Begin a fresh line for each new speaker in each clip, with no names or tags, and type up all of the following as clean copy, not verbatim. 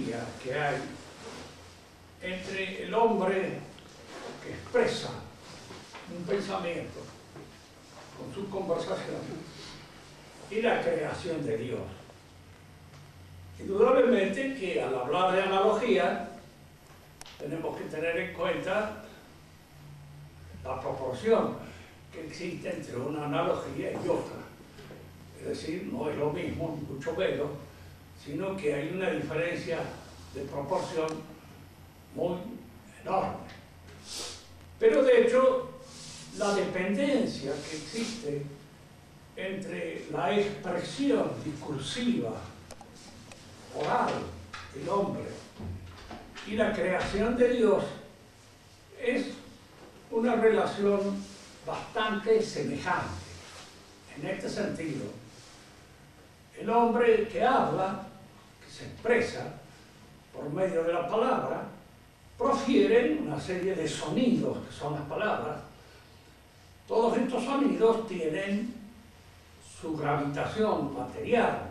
analogía que hay entre el hombre que expresa un pensamiento con su conversación y la creación de Dios. Indudablemente que al hablar de analogía tenemos que tener en cuenta la proporción que existe entre una analogía y otra. Es decir, no es lo mismo, ni mucho menos, sino que hay una diferencia de proporción muy enorme. Pero de hecho, la dependencia que existe entre la expresión discursiva, oral, del hombre y la creación de Dios es una relación bastante semejante. En este sentido, el hombre que habla, que se expresa por medio de la palabra, profiere una serie de sonidos, que son las palabras. Todos estos sonidos tienen su gravitación material.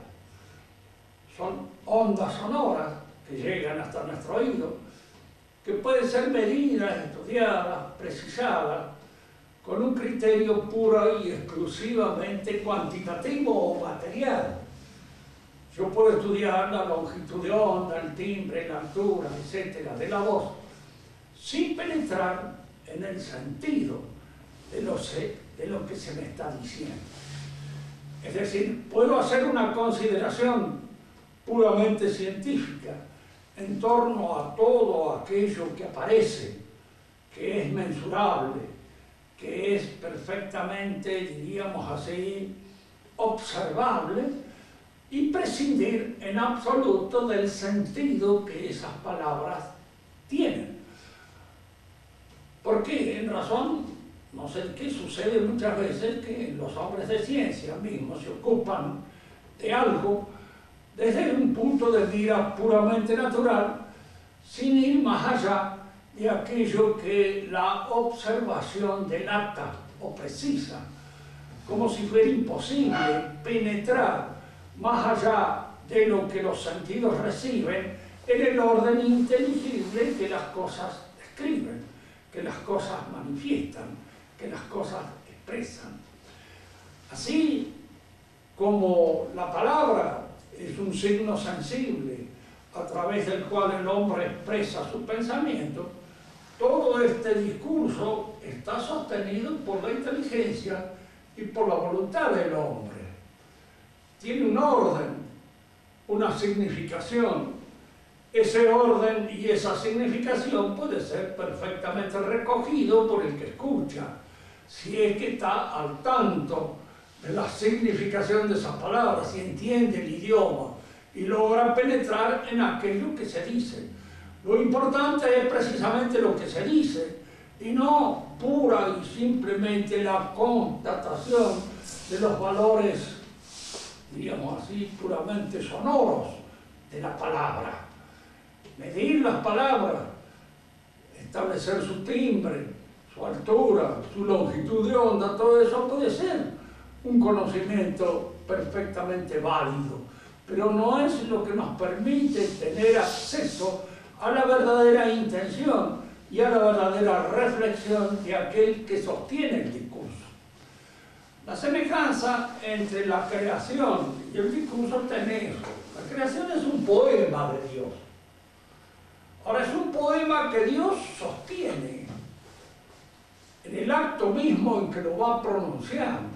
Son ondas sonoras que llegan hasta nuestro oído, que pueden ser medidas, estudiadas, precisadas, con un criterio puro y exclusivamente cuantitativo o material. Yo puedo estudiar la longitud de onda, el timbre, la altura, etcétera, de la voz, sin penetrar en el sentido de lo que se me está diciendo. Es decir, puedo hacer una consideración puramente científica en torno a todo aquello que aparece, que es mensurable, que es perfectamente, diríamos así, observable, y prescindir en absoluto del sentido que esas palabras tienen. Porque en razón, no sé qué sucede muchas veces, que los hombres de ciencia mismos se ocupan de algo desde un punto de vista puramente natural, sin ir más allá de aquello que la observación delata o precisa, como si fuera imposible penetrar más allá de lo que los sentidos reciben en el orden inteligible que las cosas describen, que las cosas manifiestan, que las cosas expresan. Así como la palabra es un signo sensible a través del cual el hombre expresa su pensamiento, todo este discurso está sostenido por la inteligencia y por la voluntad del hombre. Tiene un orden, una significación. Ese orden y esa significación puede ser perfectamente recogido por el que escucha, si es que está al tanto de la significación de esas palabras, si entiende el idioma y logra penetrar en aquello que se dice. Lo importante es precisamente lo que se dice y no pura y simplemente la constatación de los valores, diríamos así, puramente sonoros de la palabra. Medir las palabras, establecer su timbre, su altura, su longitud de onda, todo eso puede ser un conocimiento perfectamente válido, pero no es lo que nos permite tener acceso a la verdadera intención y a la verdadera reflexión de aquel que sostiene el discurso. La semejanza entre la creación y el discurso está en eso. La creación es un poema de Dios. Ahora, es un poema que Dios sostiene en el acto mismo en que lo va pronunciando.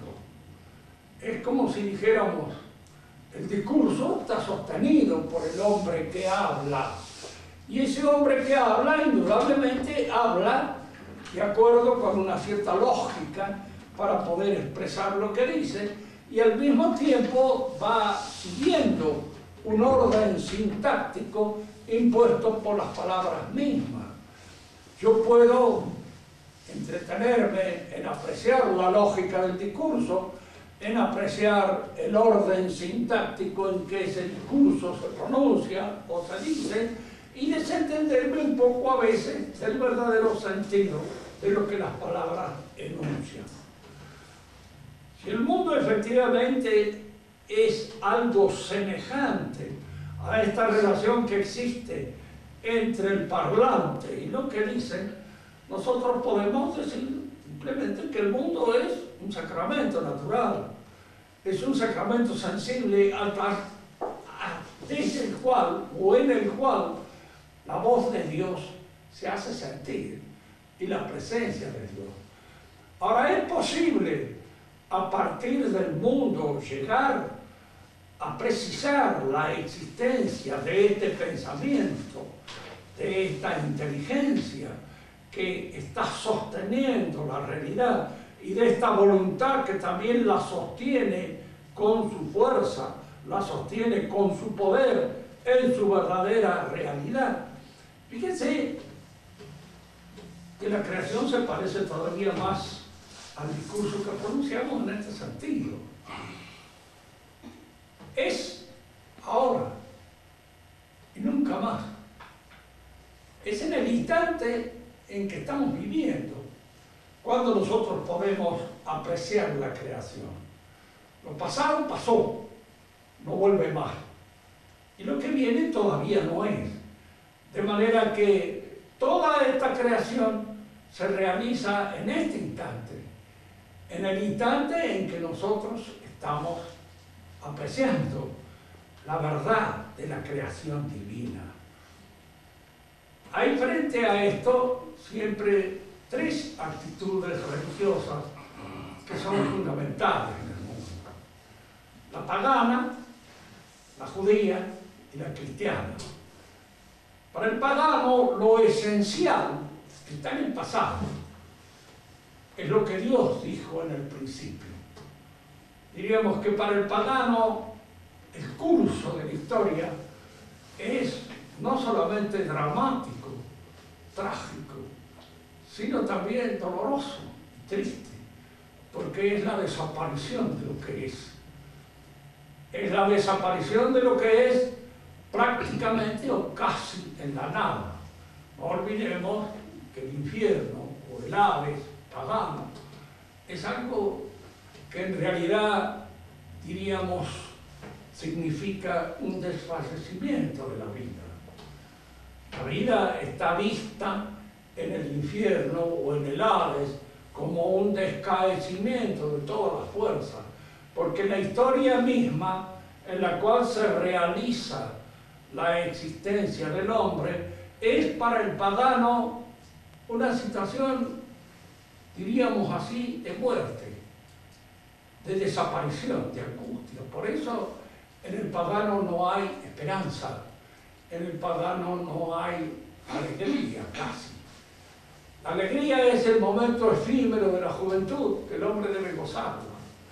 Es como si dijéramos, el discurso está sostenido por el hombre que habla. Y ese hombre que habla, indudablemente, habla de acuerdo con una cierta lógica para poder expresar lo que dice, y al mismo tiempo va siguiendo un orden sintáctico impuesto por las palabras mismas. Yo puedo entretenerme en apreciar la lógica del discurso, en apreciar el orden sintáctico en que ese discurso se pronuncia o se dice, y desentenderme un poco a veces del verdadero sentido de lo que las palabras enuncian. Si el mundo efectivamente es algo semejante a esta relación que existe entre el parlante y lo que dicen, nosotros podemos decir simplemente que el mundo es un sacramento natural, es un sacramento sensible desde el cual o en el cual la voz de Dios se hace sentir y la presencia de Dios. Ahora, es posible a partir del mundo llegar a precisar la existencia de este pensamiento, de esta inteligencia que está sosteniendo la realidad y de esta voluntad que también la sostiene con su fuerza, la sostiene con su poder en su verdadera realidad. Fíjense que la creación se parece todavía más al discurso que pronunciamos en este sentido. Es ahora y nunca más. Es en el instante en que estamos viviendo cuando nosotros podemos apreciar la creación. Lo pasado pasó, no vuelve más. Y lo que viene todavía no es. De manera que toda esta creación se realiza en este instante, en el instante en que nosotros estamos apreciando la verdad de la creación divina. Hay frente a esto siempre tres actitudes religiosas que son fundamentales en el mundo: la pagana, la judía y la cristiana. Para el pagano lo esencial está en el pasado, es lo que Dios dijo en el principio. Diríamos que para el pagano el curso de la historia es no solamente dramático, trágico, sino también doloroso, triste, porque es la desaparición de lo que es. Es la desaparición de lo que es prácticamente o casi en la nada. No olvidemos que el infierno o el Hades pagano es algo que en realidad, diríamos, significa un desfallecimiento de la vida. La vida está vista en el infierno o en el Hades como un descaecimiento de toda la fuerza, porque la historia misma en la cual se realiza la existencia del hombre es para el pagano una situación, diríamos así, de muerte, de desaparición, de angustia. Por eso en el pagano no hay esperanza, en el pagano no hay alegría casi. La alegría es el momento efímero de la juventud, que el hombre debe gozarla.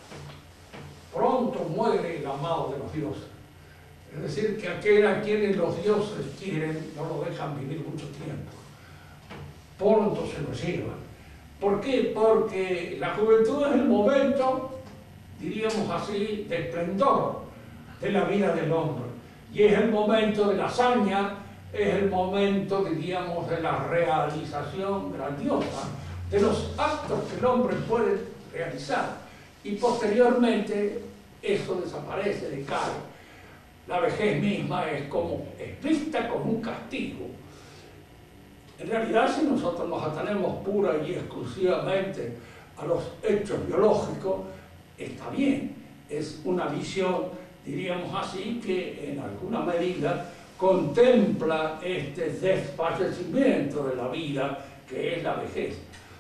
Pronto muere el amado de los dioses. Es decir, que aquel a quienes los dioses quieren no lo dejan vivir mucho tiempo. Pronto se lo llevan. ¿Por qué? Porque la juventud es el momento, diríamos así, de esplendor de la vida del hombre. Y es el momento de la hazaña, es el momento, diríamos, de la realización grandiosa, de los actos que el hombre puede realizar. Y posteriormente eso desaparece, decae. La vejez misma es vista como un castigo. En realidad, si nosotros nos atenemos pura y exclusivamente a los hechos biológicos, está bien. Es una visión, diríamos así, que en alguna medida contempla este desfallecimiento de la vida, que es la vejez.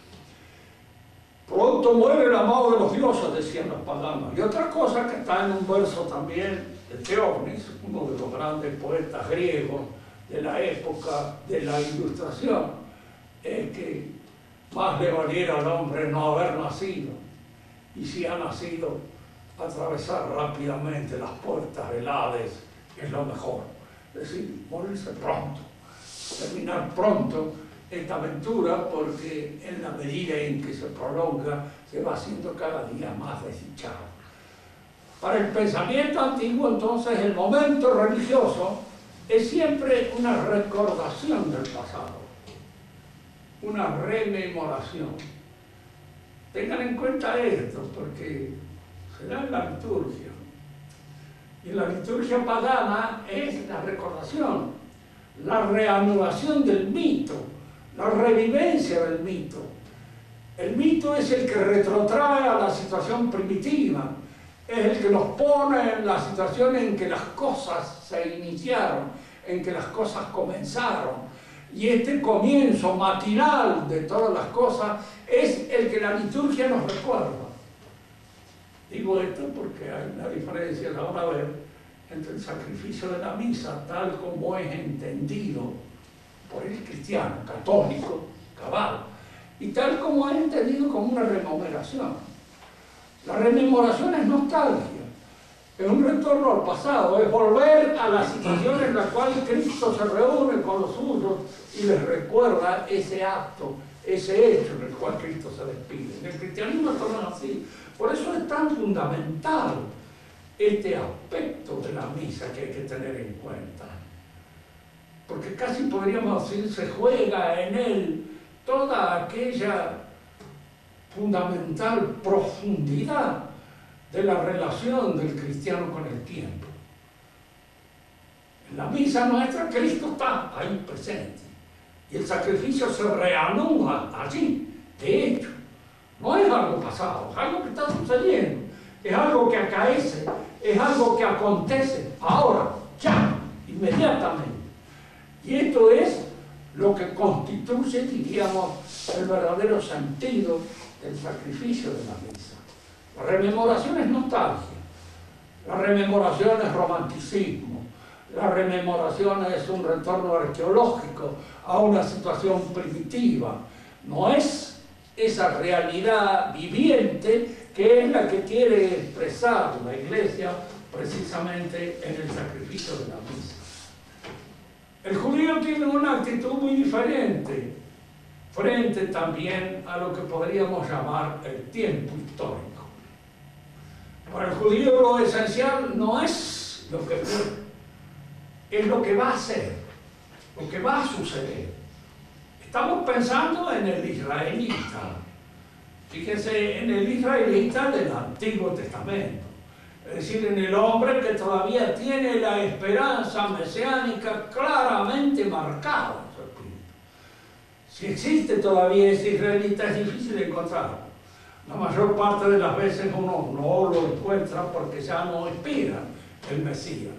Pronto muere el amado de los dioses, decían los paganos. Y otra cosa que está en un verso también de Teognis, uno de los grandes poetas griegos de la época de la Ilustración, es que más le valiera al hombre no haber nacido, y si ha nacido, atravesar rápidamente las puertas del Hades es lo mejor. Es decir, morirse pronto, terminar pronto esta aventura, porque en la medida en que se prolonga, se va haciendo cada día más desdichado. Para el pensamiento antiguo, entonces, el momento religioso es siempre una recordación del pasado, una rememoración. Tengan en cuenta esto, porque se da en la liturgia. Y la liturgia pagana es la recordación, la reanudación del mito, la revivencia del mito. El mito es el que retrotrae a la situación primitiva, es el que nos pone en la situación en que las cosas se iniciaron, en que las cosas comenzaron. Y este comienzo matinal de todas las cosas es el que la liturgia nos recuerda. Digo esto porque hay una diferencia, la van a ver, entre el sacrificio de la misa tal como es entendido por el cristiano católico, cabal, y tal como es entendido como una rememoración. La rememoración es nostalgia, es un retorno al pasado, es volver a la situación en la cual Cristo se reúne con los suyos y les recuerda ese acto, ese hecho en el cual Cristo se despide. En el cristianismo todo es así. Por eso es tan fundamental este aspecto de la misa que hay que tener en cuenta. Porque casi podríamos decir, se juega en él toda aquella fundamental profundidad de la relación del cristiano con el tiempo. En la misa nuestra Cristo está ahí presente y el sacrificio se reanuda allí, de hecho. No es algo pasado, es algo que está sucediendo, es algo que acaece, es algo que acontece ahora, ya, inmediatamente. Y esto es lo que constituye, diríamos, el verdadero sentido del sacrificio de la misa. La rememoración es nostalgia, la rememoración es romanticismo, la rememoración es un retorno arqueológico a una situación primitiva, no es esa realidad viviente que es la que quiere expresar la Iglesia precisamente en el sacrificio de la misa. El judío tiene una actitud muy diferente frente también a lo que podríamos llamar el tiempo histórico. Para el judío lo esencial no es lo que fue, es lo que va a ser, lo que va a suceder. Estamos pensando en el israelita. Fíjense, en el israelita del Antiguo Testamento. Es decir, en el hombre que todavía tiene la esperanza mesiánica claramente marcada en su espíritu. Si existe todavía ese israelita, es difícil de encontrarlo. La mayor parte de las veces uno no lo encuentra porque ya no espera el Mesías.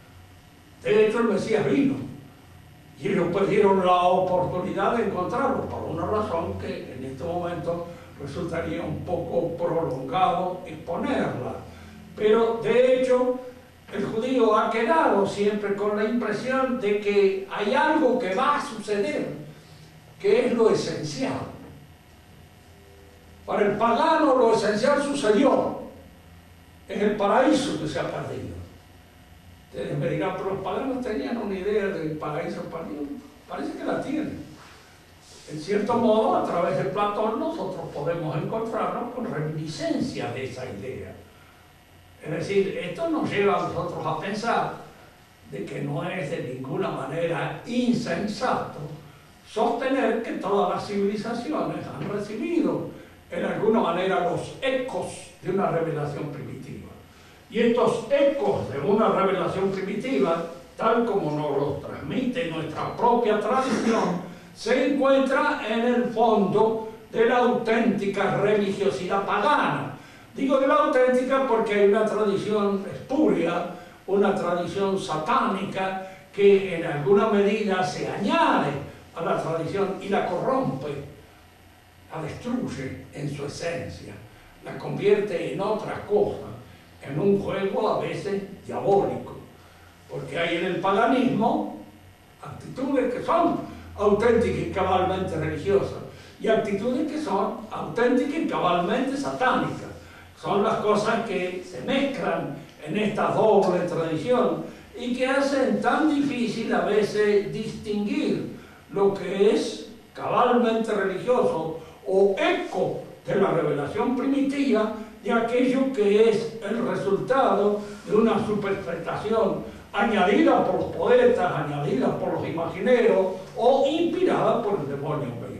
De hecho, el Mesías vino. Y ellos perdieron la oportunidad de encontrarlo por una razón que en este momento resultaría un poco prolongado exponerla. Pero de hecho el judío ha quedado siempre con la impresión de que hay algo que va a suceder, que es lo esencial. Para el pagano lo esencial sucedió, es el paraíso que se ha perdido. Ustedes me dirán, pero los paganos tenían una idea del paraíso perdido. Parece que la tienen. En cierto modo, a través de Platón, nosotros podemos encontrarnos con reminiscencias de esa idea. Es decir, esto nos lleva a nosotros a pensar de que no es de ninguna manera insensato sostener que todas las civilizaciones han recibido en alguna manera los ecos de una revelación primitiva. Y estos ecos de una revelación primitiva, tal como nos los transmite nuestra propia tradición, se encuentra en el fondo de la auténtica religiosidad pagana. Digo de la auténtica porque hay una tradición espuria, una tradición satánica que en alguna medida se añade a la tradición y la corrompe, la destruye en su esencia, la convierte en otra cosa, en un juego a veces diabólico, porque hay en el paganismo actitudes que son auténticas y cabalmente religiosas y actitudes que son auténticas y cabalmente satánicas. Son las cosas que se mezclan en esta doble tradición y que hacen tan difícil a veces distinguir lo que es cabalmente religioso o eco de la revelación primitiva de aquello que es el resultado de una superfectación añadida por los poetas, añadida por los imagineros o inspirada por el demonio mismo.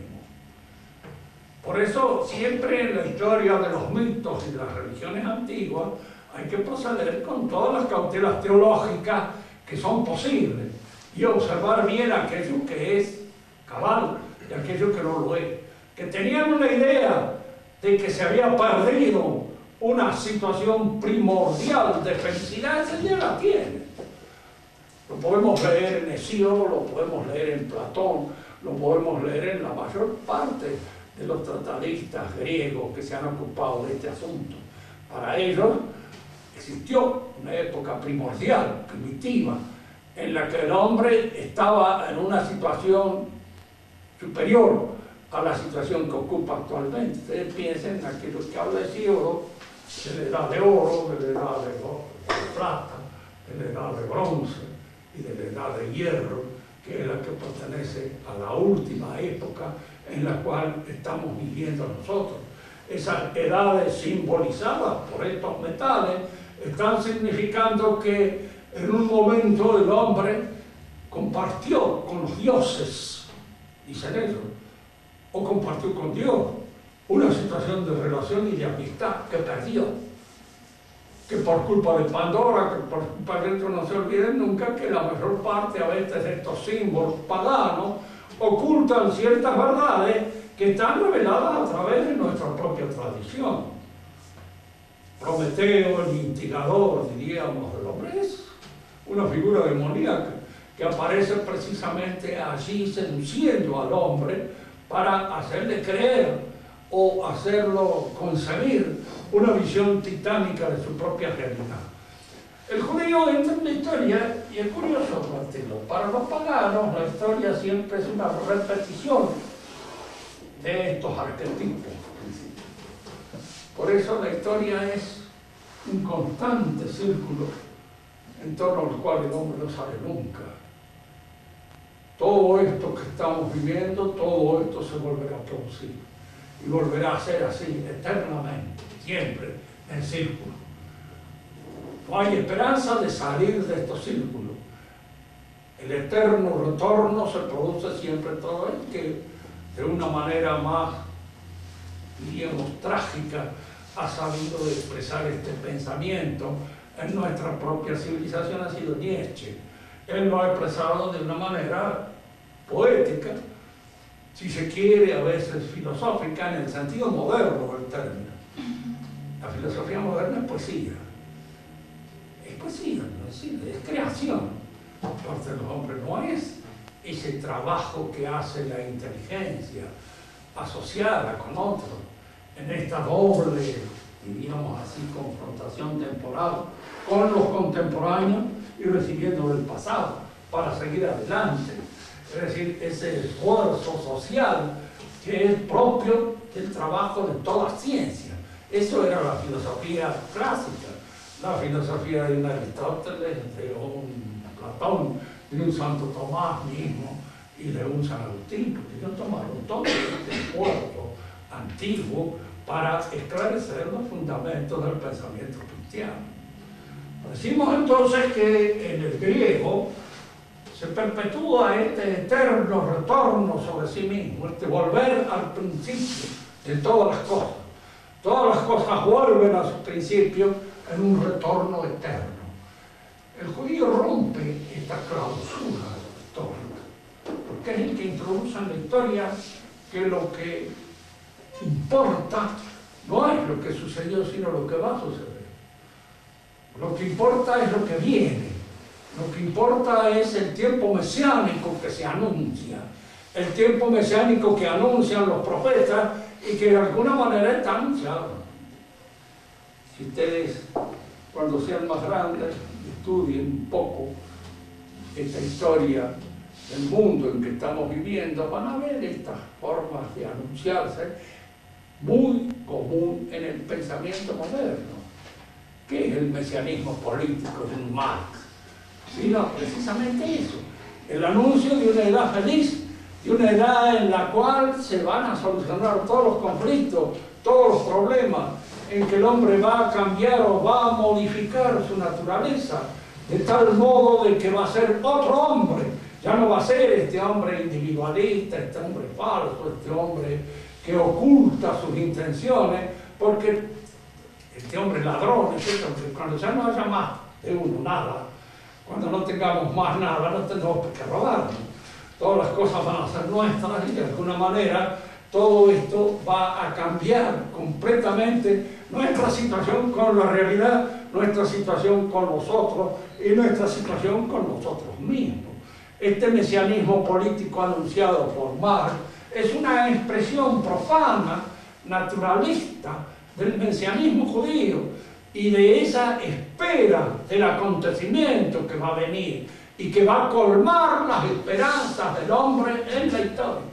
Por eso siempre en la historia de los mitos y de las religiones antiguas hay que proceder con todas las cautelas teológicas que son posibles y observar bien aquello que es cabal y aquello que no lo es. Que tenían una idea de que se había perdido una situación primordial de felicidad, esa ya la tiene. Lo podemos leer en Hesíodo, lo podemos leer en Platón, lo podemos leer en la mayor parte de los tratadistas griegos que se han ocupado de este asunto. Para ellos existió una época primordial, primitiva, en la que el hombre estaba en una situación superior a la situación que ocupa actualmente. Ustedes piensen en aquello que habla Hesíodo, de la edad de oro, de la edad de plata, de la edad de bronce y de la edad de hierro, que es la que pertenece a la última época en la cual estamos viviendo nosotros. Esas edades simbolizadas por estos metales están significando que en un momento el hombre compartió con los dioses, dicen ellos, o compartió con Dios una situación de relación y de amistad que perdió, que por culpa de Pandora, que por culpa de esto, no se olviden nunca que la mayor parte a veces de estos símbolos paganos ocultan ciertas verdades que están reveladas a través de nuestra propia tradición. Prometeo, el instigador, diríamos, del hombre, es una figura demoníaca que aparece precisamente allí seduciendo al hombre para hacerle creer o hacerlo concebir una visión titánica de su propia realidad. El judío entra en la historia y es curioso, Martino. Para los paganos la historia siempre es una repetición de estos arquetipos. Por eso la historia es un constante círculo en torno al cual el hombre no sale nunca. Todo esto que estamos viviendo, todo esto se volverá a producir y volverá a ser así eternamente, siempre en círculo. No hay esperanza de salir de estos círculos. El eterno retorno se produce siempre todo el que de una manera más, diríamos, trágica ha sabido expresar este pensamiento en nuestra propia civilización ha sido Nietzsche. Él lo ha expresado de una manera poética, si se quiere, a veces filosófica, en el sentido moderno del término. La filosofía moderna es poesía. Es poesía, no es decir, es creación por parte de los hombres, no es ese trabajo que hace la inteligencia asociada con otros en esta doble, diríamos así, confrontación temporal con los contemporáneos y recibiendo del pasado para seguir adelante. Es decir, ese esfuerzo social que es propio del trabajo de toda ciencia. Eso era la filosofía clásica, la filosofía de un Aristóteles, de un Platón, de un Santo Tomás mismo y de un San Agustín, porque ellos tomaron todo este esfuerzo antiguo para esclarecer los fundamentos del pensamiento cristiano. Decimos entonces que en el griego se perpetúa este eterno retorno sobre sí mismo, este volver al principio de todas las cosas. Todas las cosas vuelven a su principio en un retorno eterno. El judío rompe esta clausura histórica, porque es el que introduce en la historia que lo que importa no es lo que sucedió, sino lo que va a suceder. Lo que importa es lo que viene. Lo que importa es el tiempo mesiánico que se anuncia, el tiempo mesiánico que anuncian los profetas y que de alguna manera está anunciado. Si ustedes, cuando sean más grandes, estudien un poco esta historia del mundo en que estamos viviendo, van a ver estas formas de anunciarse muy común en el pensamiento moderno. ¿Qué es el mesianismo político de un Marx? Sino precisamente eso, el anuncio de una edad feliz, de una edad en la cual se van a solucionar todos los conflictos, todos los problemas, en que el hombre va a cambiar o va a modificar su naturaleza, de tal modo de que va a ser otro hombre, ya no va a ser este hombre individualista, este hombre falso, este hombre que oculta sus intenciones, porque este hombre es ladrón, etc. Cuando ya no haya más de uno, nada, cuando no tengamos más nada, no tenemos por qué robarnos. Todas las cosas van a ser nuestras y de alguna manera todo esto va a cambiar completamente nuestra situación con la realidad, nuestra situación con nosotros y nuestra situación con nosotros mismos. Este mesianismo político anunciado por Marx es una expresión profana, naturalista, del mesianismo judío y de esa espera del acontecimiento que va a venir y que va a colmar las esperanzas del hombre en la historia.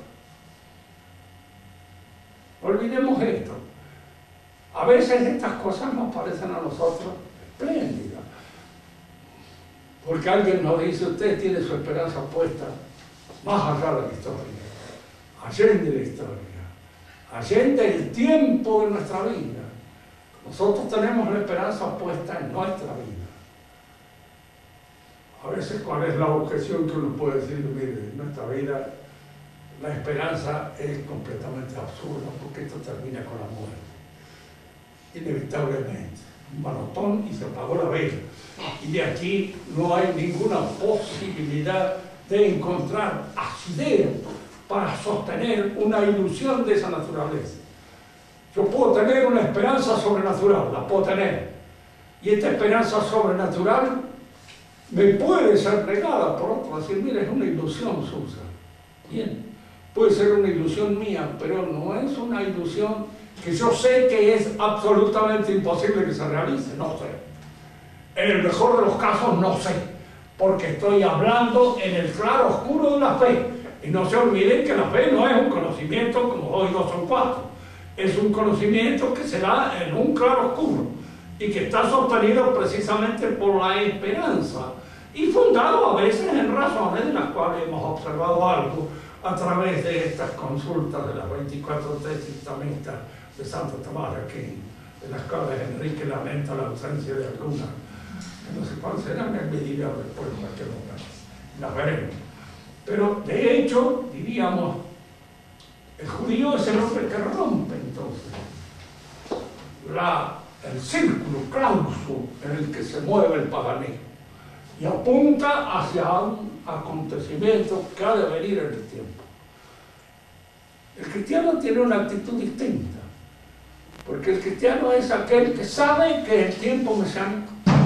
Olvidemos esto. A veces estas cosas nos parecen a nosotros espléndidas, porque alguien nos dice: usted tiene su esperanza puesta más allá de la historia, allende la historia, allende el tiempo de nuestra vida. Nosotros tenemos la esperanza puesta en nuestra vida. A veces, ¿cuál es la objeción que uno puede decir? Mire, en nuestra vida la esperanza es completamente absurda, porque esto termina con la muerte. Inevitablemente. Un manotón y se apagó la vela. Y de aquí no hay ninguna posibilidad de encontrar asidero para sostener una ilusión de esa naturaleza. Yo puedo tener una esperanza sobrenatural, la puedo tener. Y esta esperanza sobrenatural me puede ser negada por otro, decir: mira, es una ilusión suya. Bien, puede ser una ilusión mía, pero no es una ilusión que yo sé que es absolutamente imposible que se realice, no sé. En el mejor de los casos no sé, porque estoy hablando en el claro oscuro de la fe. Y no se olviden que la fe no es un conocimiento como 2 y 2 son 4. Es un conocimiento que se da en un claro oscuro y que está sostenido precisamente por la esperanza y fundado a veces en razones de las cuales hemos observado algo a través de estas consultas de las 24 tesis tamistas de Santo Tomás de Aquino, de las cuales Enrique lamenta la ausencia de algunas, que no sé cuáles serán, él me dirá después en cualquier momento, las veremos. Pero de hecho, diríamos, el judío es el hombre que rompe entonces el círculo clauso en el que se mueve el paganismo y apunta hacia un acontecimiento que ha de venir en el tiempo. El cristiano tiene una actitud distinta, porque el cristiano es aquel que sabe que el tiempo mesiánico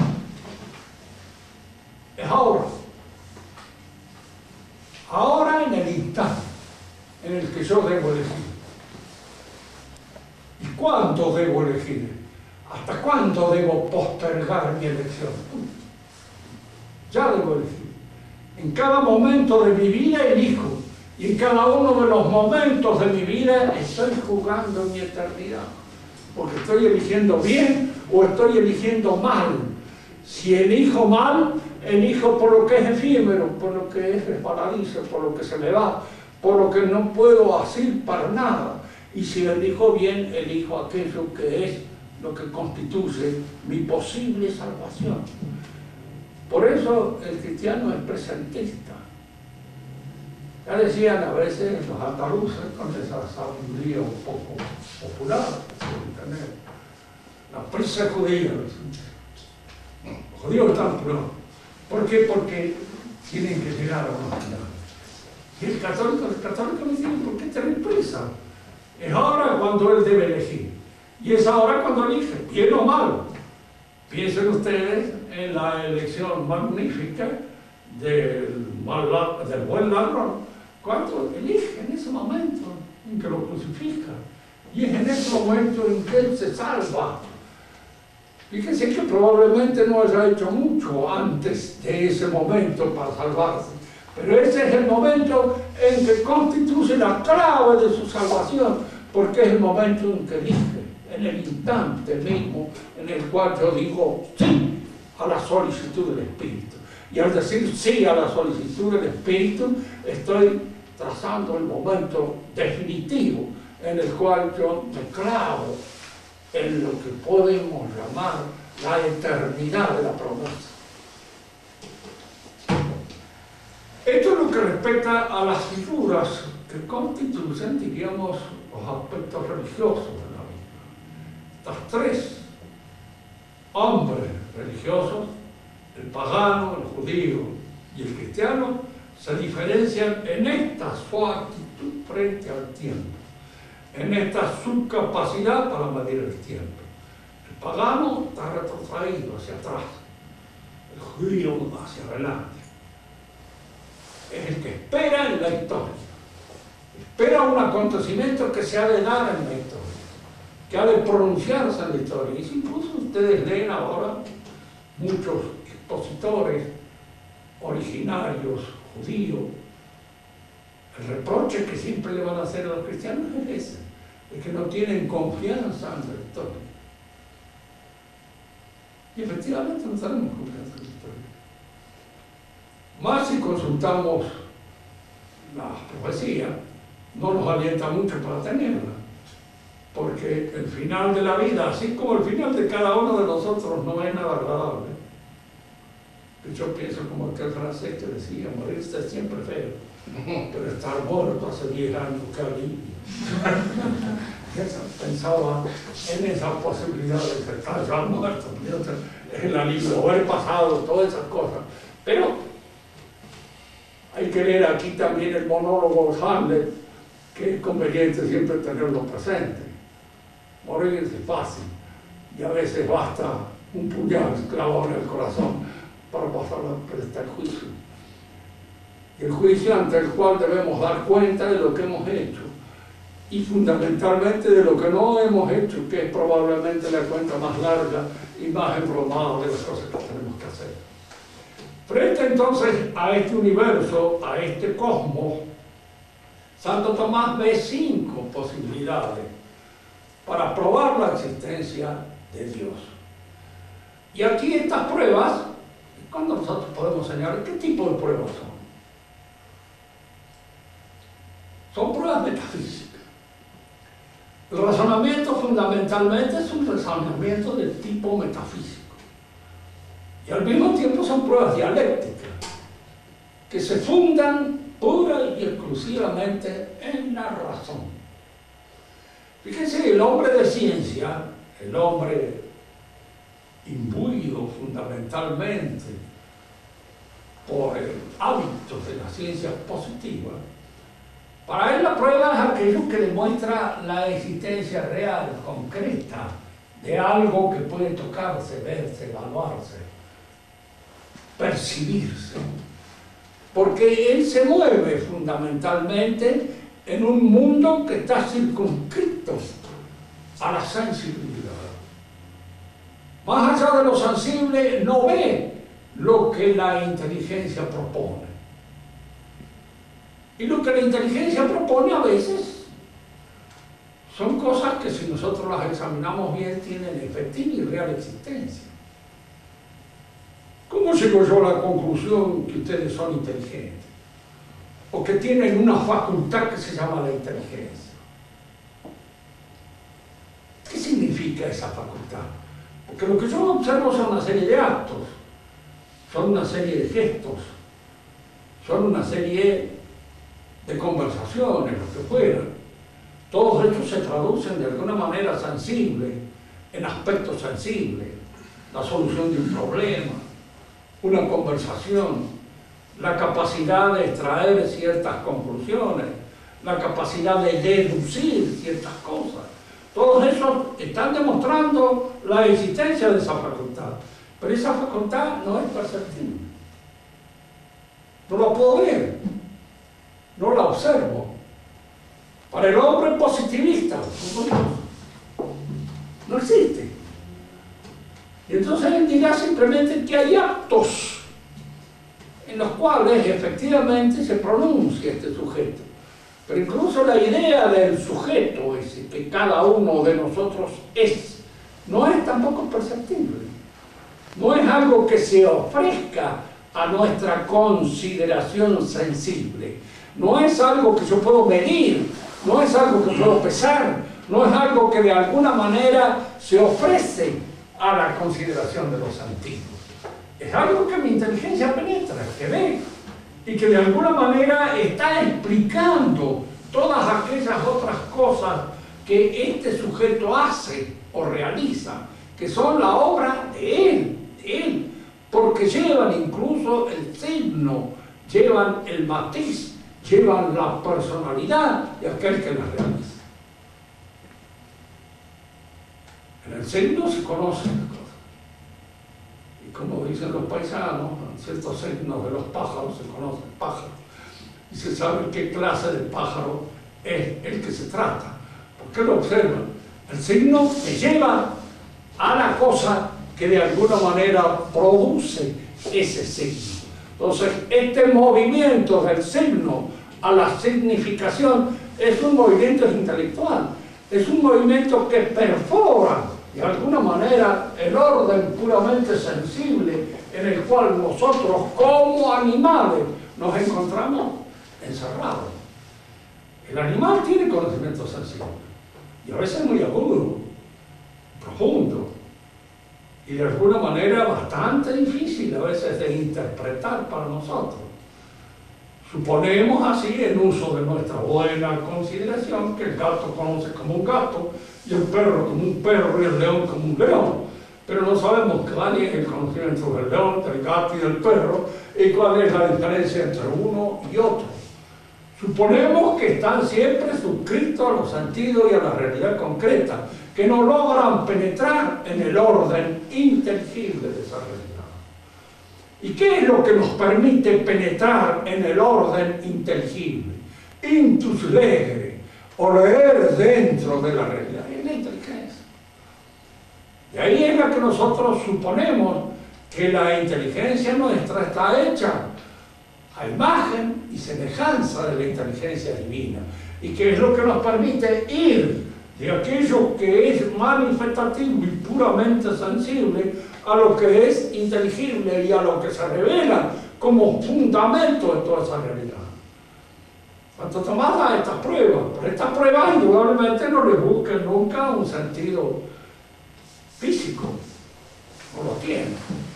es ahora. Ahora, en el instante en el que yo debo elegir. ¿Y cuándo debo elegir? ¿Hasta cuándo debo postergar mi elección? Ya debo elegir. En cada momento de mi vida elijo. Y en cada uno de los momentos de mi vida estoy jugando mi eternidad. Porque estoy eligiendo bien o estoy eligiendo mal. Si elijo mal, elijo por lo que es efímero, por lo que es resbaladizo, por lo que se me va, por lo que no puedo hacer para nada. Y si elijo bien, elijo aquello que es lo que constituye mi posible salvación. Por eso el cristiano es presentista. Ya decían a veces los andaluces, con esa sabiduría un poco popular, tener la prisa judía. Los judíos están apurados. ¿Por qué? Porque tienen que llegar a una final. Y el católico no tiene por qué tener prisa. Es ahora cuando él debe elegir. Y es ahora cuando elige, bien o mal. Piensen ustedes en la elección magnífica del buen ladrón, cuando elige en ese momento en que lo crucifica. Y es en ese momento en que él se salva. Fíjense que probablemente no haya hecho mucho antes de ese momento para salvarse. Pero ese es el momento en que constituye la clave de su salvación, porque es el momento en que elige, en el instante mismo en el cual yo digo sí a la solicitud del Espíritu. Y al decir sí a la solicitud del Espíritu, estoy trazando el momento definitivo en el cual yo me clavo en lo que podemos llamar la eternidad de la promesa. Esto es lo que respecta a las figuras que constituyen, diríamos, los aspectos religiosos de la vida. Estas tres hombres religiosos, el pagano, el judío y el cristiano, se diferencian en esta su actitud frente al tiempo, en esta su capacidad para medir el tiempo. El pagano está retrotraído hacia atrás, el judío hacia adelante. Es el que espera en la historia, espera un acontecimiento que se ha de dar en la historia, que ha de pronunciarse en la historia. Y si incluso ustedes leen ahora muchos expositores originarios judíos, el reproche que siempre le van a hacer a los cristianos es ese, es que no tienen confianza en la historia. Y efectivamente no tenemos confianza en la historia. Más si consultamos la profecía, no nos alienta mucho para tenerla, porque el final de la vida, así como el final de cada uno de nosotros, no es nada agradable. Yo pienso como aquel francés que decía, morirse es siempre feo, pero estar muerto hace 10 años, qué alivio. Pensaba en esa posibilidad de estar ya muerto, es el alivio, haber pasado todas esas cosas. Pero hay que leer aquí también el monólogo de Hamlet, que es conveniente siempre tenerlo presente. Morir es fácil, y a veces basta un puñal clavado en el corazón para pasar el juicio. Y el juicio ante el cual debemos dar cuenta de lo que hemos hecho, y fundamentalmente de lo que no hemos hecho, que es probablemente la cuenta más larga y más embromada de las cosas que tenemos que hacer. Frente entonces a este universo, a este cosmos, Santo Tomás ve 5 posibilidades para probar la existencia de Dios. Y aquí estas pruebas, ¿cuándo nosotros podemos señalar qué tipo de pruebas son? Son pruebas metafísicas. El razonamiento fundamentalmente es un razonamiento de tipo metafísico. Y al mismo tiempo son pruebas dialécticas, que se fundan pura y exclusivamente en la razón. Fíjense, el hombre de ciencia, el hombre imbuido fundamentalmente por el hábito de la ciencia positiva, para él la prueba es aquello que demuestra la existencia real, concreta, de algo que puede tocarse, verse, evaluarse, percibirse. Porque él se mueve fundamentalmente en un mundo que está circunscrito a la sensibilidad. Más allá de lo sensible, no ve lo que la inteligencia propone. Y lo que la inteligencia propone a veces son cosas que, si nosotros las examinamos bien, tienen efectiva y real existencia. ¿Cómo llego yo a la conclusión que ustedes son inteligentes? O que tienen una facultad que se llama la inteligencia. ¿Qué significa esa facultad? Porque lo que yo observo son una serie de actos, son una serie de gestos, son una serie de conversaciones, lo que fueran. Todos estos se traducen de alguna manera sensible, en aspectos sensibles, la solución de un problema, una conversación, la capacidad de extraer ciertas conclusiones, la capacidad de deducir ciertas cosas. Todos esos están demostrando la existencia de esa facultad, pero esa facultad no es perceptible. No la puedo ver, no la observo. Para el hombre positivista, no existe. Y entonces él dirá simplemente que hay actos en los cuales efectivamente se pronuncia este sujeto. Pero incluso la idea del sujeto ese que cada uno de nosotros es, no es tampoco perceptible. No es algo que se ofrezca a nuestra consideración sensible. No es algo que yo puedo medir, no es algo que puedo pesar, no es algo que de alguna manera se ofrece a la consideración de los sentidos. Es algo que mi inteligencia penetra, que ve, y que de alguna manera está explicando todas aquellas otras cosas que este sujeto hace o realiza, que son la obra de Él, porque llevan incluso el signo, llevan el matiz, llevan la personalidad de aquel que las realiza. En el signo se conocen las cosas. Y como dicen los paisanos, en ciertos signos de los pájaros se conocen pájaros. Y se sabe qué clase de pájaro es el que se trata. ¿Por qué lo observan? El signo te lleva a la cosa que de alguna manera produce ese signo. Entonces, este movimiento del signo a la significación es un movimiento intelectual, es un movimiento que perfora de alguna manera el orden puramente sensible en el cual nosotros como animales nos encontramos encerrados. El animal tiene conocimiento sensible y a veces muy agudo, profundo y de alguna manera bastante difícil a veces de interpretar para nosotros. Suponemos así, en uso de nuestra buena consideración, que el gato conoce como un gato, y el perro como un perro, y el león como un león. Pero no sabemos cuál es el conocimiento del león, del gato y del perro, y cuál es la diferencia entre uno y otro. Suponemos que están siempre suscritos a los sentidos y a la realidad concreta, que no logran penetrar en el orden inteligible de esa realidad. ¿Y qué es lo que nos permite penetrar en el orden inteligible? Intus legere, o leer dentro de la realidad. Es la inteligencia. Y ahí es la que nosotros suponemos que la inteligencia nuestra está hecha a imagen y semejanza de la inteligencia divina. Y que es lo que nos permite ir de aquello que es manifestativo y puramente sensible a lo que es inteligible y a lo que se revela como fundamento de toda esa realidad. Santo Tomás da estas pruebas, pero estas pruebas indudablemente no le busquen nunca un sentido físico, no lo tiene.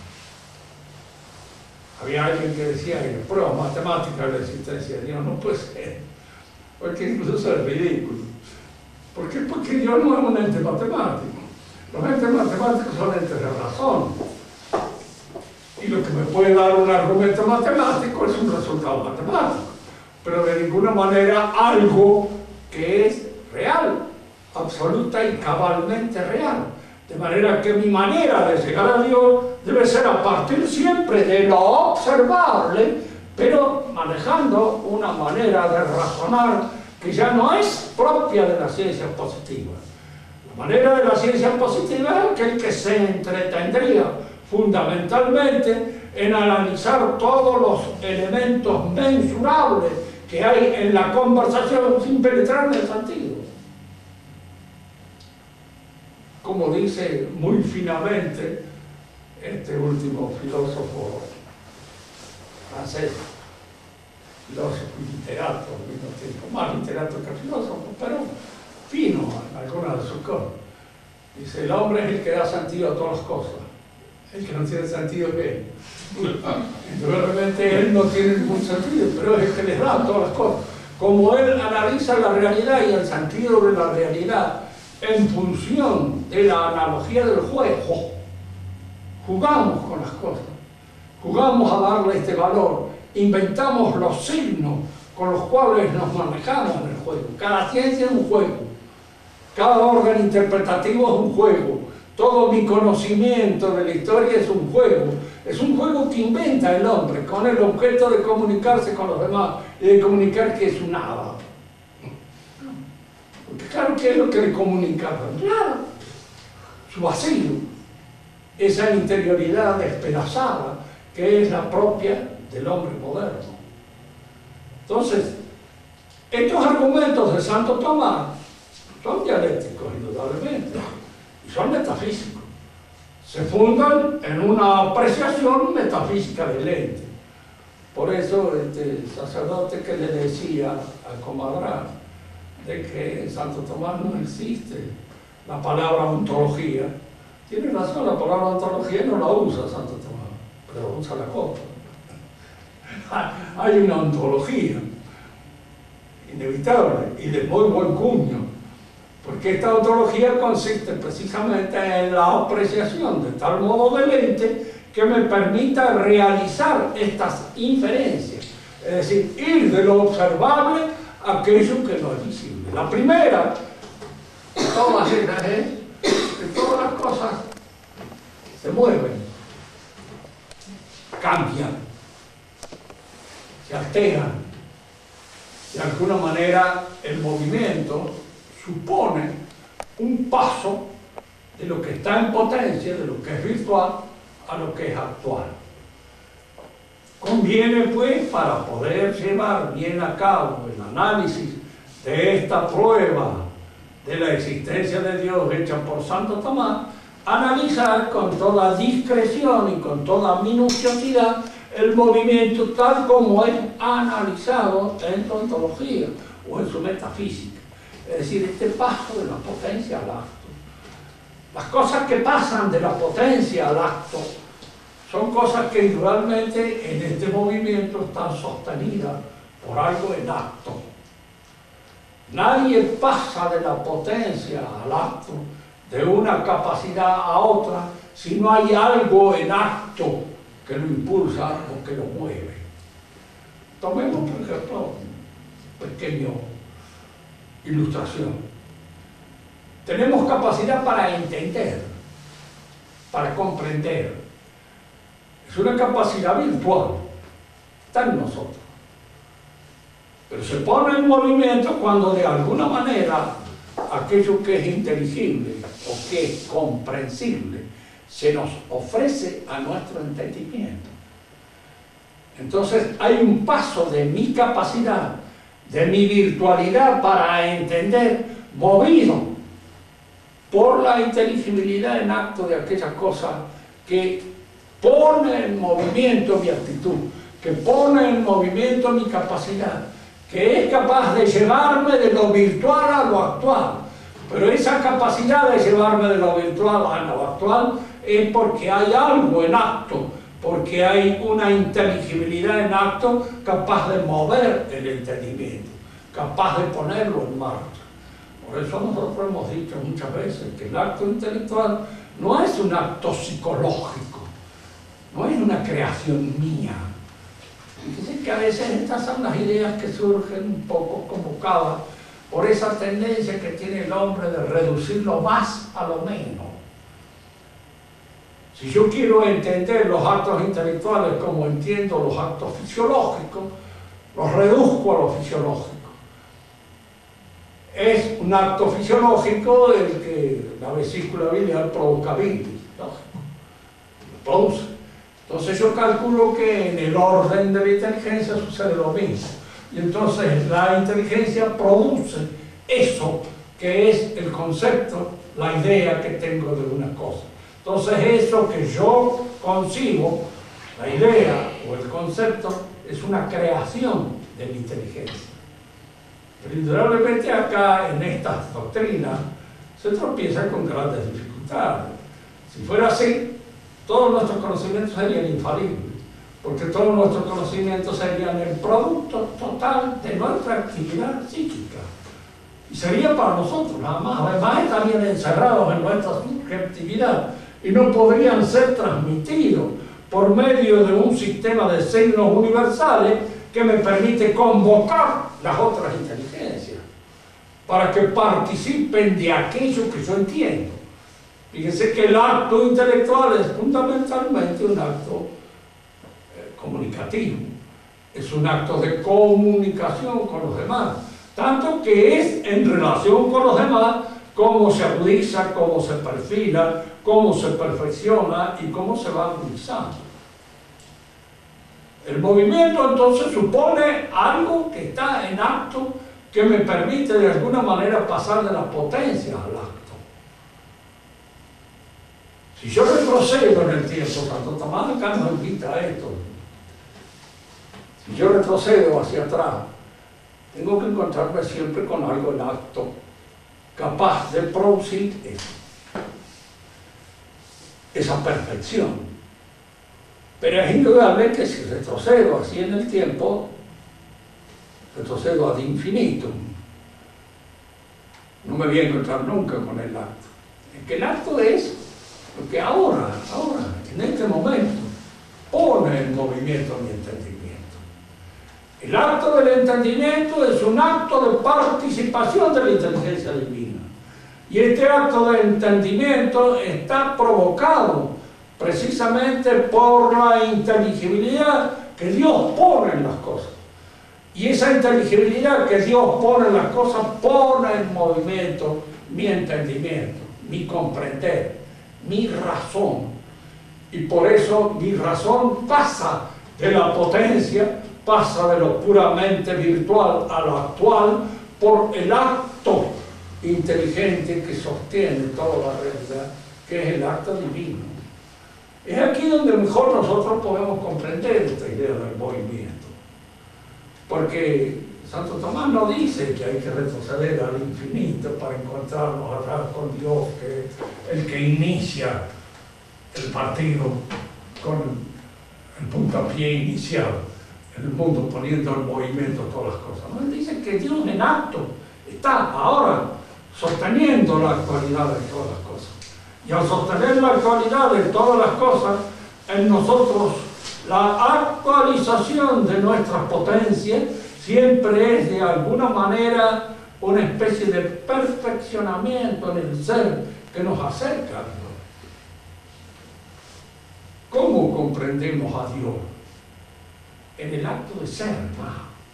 Había alguien que decía que las pruebas matemáticas de la existencia de Dios no puede ser, porque incluso es ridículo. ¿Por qué? Porque Dios no es un ente matemático. Los entes matemáticos son entes de razón. Y lo que me puede dar un argumento matemático es un resultado matemático. Pero de ninguna manera algo que es real, absoluta y cabalmente real. De manera que mi manera de llegar a Dios debe ser a partir siempre de lo observable, pero manejando una manera de razonar que ya no es propia de la ciencia positiva. La manera de la ciencia positiva es aquel que se entretendría fundamentalmente en analizar todos los elementos mensurables que hay en la conversación sin penetrar en el sentido. Como dice muy finamente este último filósofo francés, filósofo y literato al mismo tiempo, más literato que filósofo, pero fino en algunas de sus cosas. Dice, el hombre es el que da sentido a todas las cosas. El que no tiene sentido es él. Indudablemente él no tiene ningún sentido, pero es el que les da todas las cosas. Como él analiza la realidad y el sentido de la realidad en función de la analogía del juego, jugamos con las cosas, jugamos a darle este valor, inventamos los signos con los cuales nos manejamos en el juego. Cada ciencia es un juego, cada orden interpretativo es un juego, todo mi conocimiento de la historia es un juego que inventa el hombre con el objeto de comunicarse con los demás y de comunicar que es un nada. Porque claro, ¿qué es lo que le comunica? Claro, su vacío, esa interioridad despedazada que es la propia del hombre moderno. Entonces, estos argumentos de Santo Tomás son dialécticos, indudablemente, y son metafísicos. Se fundan en una apreciación metafísica del ente. Por eso, el sacerdote que le decía a Comadrán de que en Santo Tomás no existe la palabra ontología, tiene razón, la palabra ontología no la usa Santo Tomás, pero usa la cosa. Hay una ontología inevitable y de muy buen cuño, porque esta ontología consiste precisamente en la apreciación de tal modo de lente que me permita realizar estas inferencias, es decir, ir de lo observable a aquello que no es visible. La primera de todas estas es que todas las cosas se mueven, cambian, se alteran. De alguna manera el movimiento supone un paso de lo que está en potencia, de lo que es virtual, a lo que es actual. Conviene pues, para poder llevar bien a cabo el análisis de esta prueba de la existencia de Dios hecha por Santo Tomás, analizar con toda discreción y con toda minuciosidad el movimiento tal como es analizado en su ontología o en su metafísica. Es decir, este paso de la potencia al acto. Las cosas que pasan de la potencia al acto son cosas que igualmente en este movimiento están sostenidas por algo en acto. Nadie pasa de la potencia al acto, de una capacidad a otra, si no hay algo en acto que lo impulsa o que lo mueve. Tomemos, por ejemplo, una pequeña ilustración. Tenemos capacidad para entender, para comprender. Es una capacidad virtual, está en nosotros. Pero se pone en movimiento cuando de alguna manera aquello que es inteligible o que es comprensible se nos ofrece a nuestro entendimiento. Entonces hay un paso de mi capacidad, de mi virtualidad para entender, movido por la inteligibilidad en acto de aquella cosa que pone en movimiento mi actitud, que pone en movimiento mi capacidad, que es capaz de llevarme de lo virtual a lo actual. Pero esa capacidad de llevarme de lo virtual a lo actual es porque hay algo en acto, porque hay una inteligibilidad en acto capaz de mover el entendimiento, capaz de ponerlo en marcha. Por eso nosotros hemos dicho muchas veces que el acto intelectual no es un acto psicológico, no es una creación mía. Fíjense que a veces estas son las ideas que surgen un poco convocadas por esa tendencia que tiene el hombre de reducir lo más a lo menos. Si yo quiero entender los actos intelectuales como entiendo los actos fisiológicos, los reduzco a lo fisiológico. Es un acto fisiológico el que la vesícula biliar provoca bilis, lógico, lo produce. Entonces yo calculo que en el orden de la inteligencia sucede lo mismo. Y entonces la inteligencia produce eso que es el concepto, la idea que tengo de una cosa. Entonces eso que yo concibo, la idea o el concepto, es una creación de la inteligencia. Pero indudablemente acá en estas doctrinas se tropieza con grandes dificultades. Si fuera así, todos nuestros conocimientos serían infalibles, porque todos nuestros conocimientos serían el producto total de nuestra actividad psíquica. Y sería para nosotros nada más. Además estarían encerrados en nuestra subjetividad y no podrían ser transmitidos por medio de un sistema de signos universales que me permite convocar las otras inteligencias para que participen de aquello que yo entiendo. Fíjense que el acto intelectual es fundamentalmente un acto comunicativo, es un acto de comunicación con los demás, tanto que es en relación con los demás cómo se agudiza, cómo se perfila, cómo se perfecciona y cómo se va agudizando. El movimiento entonces supone algo que está en acto que me permite de alguna manera pasar de la potencia al acto. Si yo retrocedo en el tiempo, Santo Tomás acá nos invita a esto. Si yo retrocedo hacia atrás, tengo que encontrarme siempre con algo en acto, capaz de producir esa perfección. Pero es indudable que si retrocedo así en el tiempo, retrocedo ad infinitum. no me voy a encontrar nunca con el acto. Es que el acto es lo que ahora, en este momento, pone en movimiento mi entendimiento. El acto del entendimiento es un acto de participación de la inteligencia divina. Y este acto de entendimiento está provocado precisamente por la inteligibilidad que Dios pone en las cosas. Y esa inteligibilidad que Dios pone en las cosas pone en movimiento mi entendimiento, mi comprender, mi razón. Y por eso mi razón pasa de la potencia, pasa de lo puramente virtual a lo actual por el acto inteligente que sostiene toda la realidad, que es el acto divino. Es aquí donde mejor nosotros podemos comprender esta idea del movimiento. Porque Santo Tomás no dice que hay que retroceder al infinito para encontrarnos atrás con Dios, que es el que inicia el partido con el puntapié inicial, en el mundo poniendo en movimiento todas las cosas. No, él dice que Dios en acto está ahora sosteniendo la actualidad de todas las cosas. Y al sostener la actualidad de todas las cosas, en nosotros la actualización de nuestras potencias siempre es de alguna manera una especie de perfeccionamiento en el ser que nos acerca a Dios. ¿Cómo comprendemos a Dios? En el acto de ser más,